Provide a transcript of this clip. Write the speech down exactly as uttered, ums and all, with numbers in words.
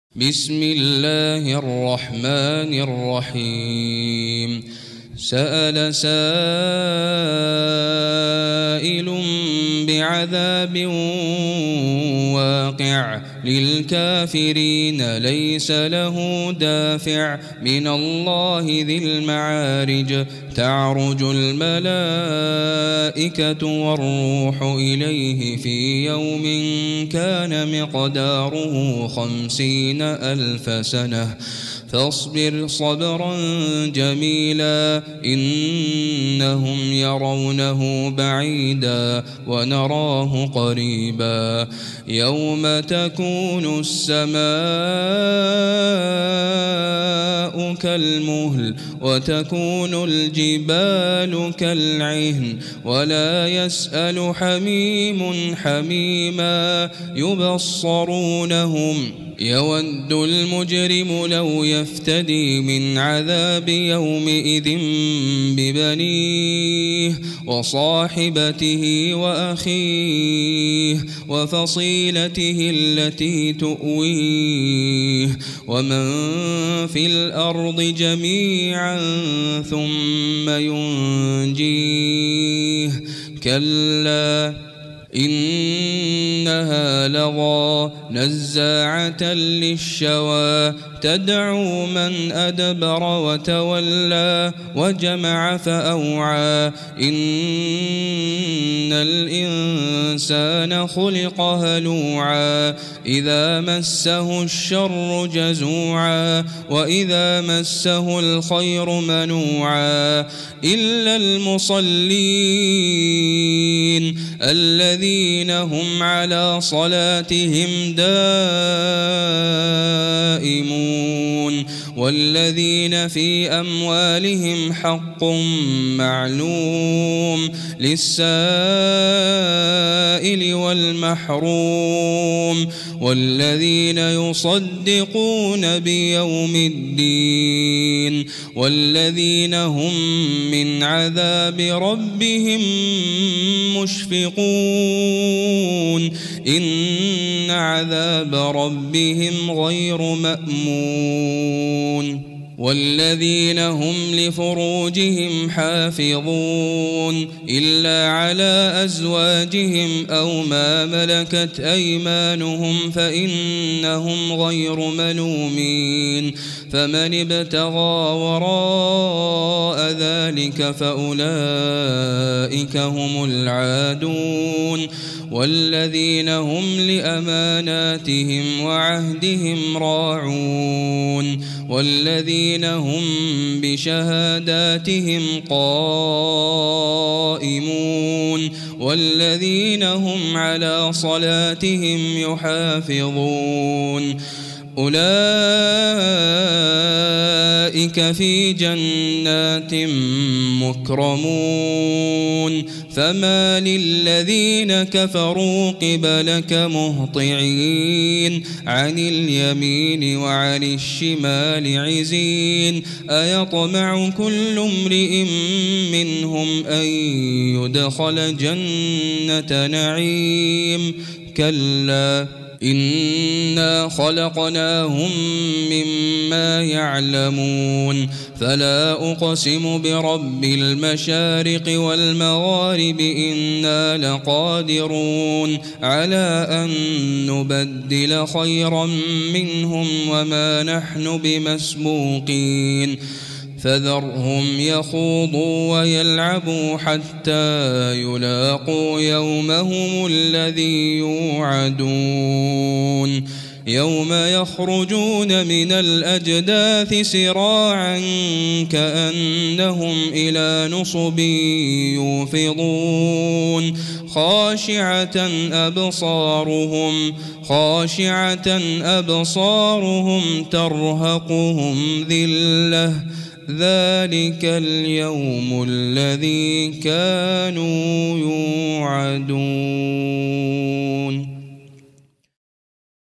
بسم الله الرحمن الرحيم. سأل سائل بعذاب واقع للكافرين ليس له دافع من الله ذي المعارج. تعرج الملائكة والروح إليه في يوم كان مقداره خمسين ألف سنة فاصبر صبرا جميلا إنهم يرونه بعيدا ونراه قريبا. يوم تكون السماء كالمهل وتكون الجبال كالعهن ولا يسأل حميم حميما يبصرونهم. يود المجرم لو يفتدي من عذاب يومئذ ببنيه وصاحبته وأخيه وفصيلته التي تؤويه ومن في الأرض جميعا ثم ينجيه. كلا إنها لظى نزاعة للشوى تدعو من أدبر وتولى وجمع فأوعى. إن الإنسان خلق هلوعا إذا مسه الشر جزوعا وإذا مسه الخير منوعا إلا المصلين الذين هم على صلاتهم دائمون والذين في أموالهم حق معلوم للسائل والمحروم والذين يصدقون بيوم الدين والذين هم من عذاب ربهم مشفقون. إن عذاب ربهم غير مأمون. والذين هم لفروجهم حافظون إلا على أزواجهم أو ما ملكت أيمانهم فإنهم غير ملومين. فمن ابتغى وراء ذلك فأولئك هم العادون. والذين هم لأماناتهم وعهدهم راعون والذين هم بشهاداتهم قائمون والذين هم على صلاتهم يحافظون. أولئك في جنات مكرمون. فما للذين كفروا قبلك مهطعين عن اليمين وعن الشمال عزين. أيطمع كل امرئ منهم أن يدخل جنة نعيم كلا إنا خلقناهم مما يعلمون. فلا أقسم برب المشارق والمغارب إنا لقادرون على أن نبدل خيرا منهم وما نحن بمسبوقين. فذرهم يخوضوا ويلعبوا حتى يلاقوا يومهم الذي يوعدون. يوم يخرجون من الأجداث سراعا كأنهم إلى نصب يوفضون. خاشعة أبصارهم خاشعة أبصارهم ترهقهم ذلة ذلك اليوم الذي كانوا يوعدون.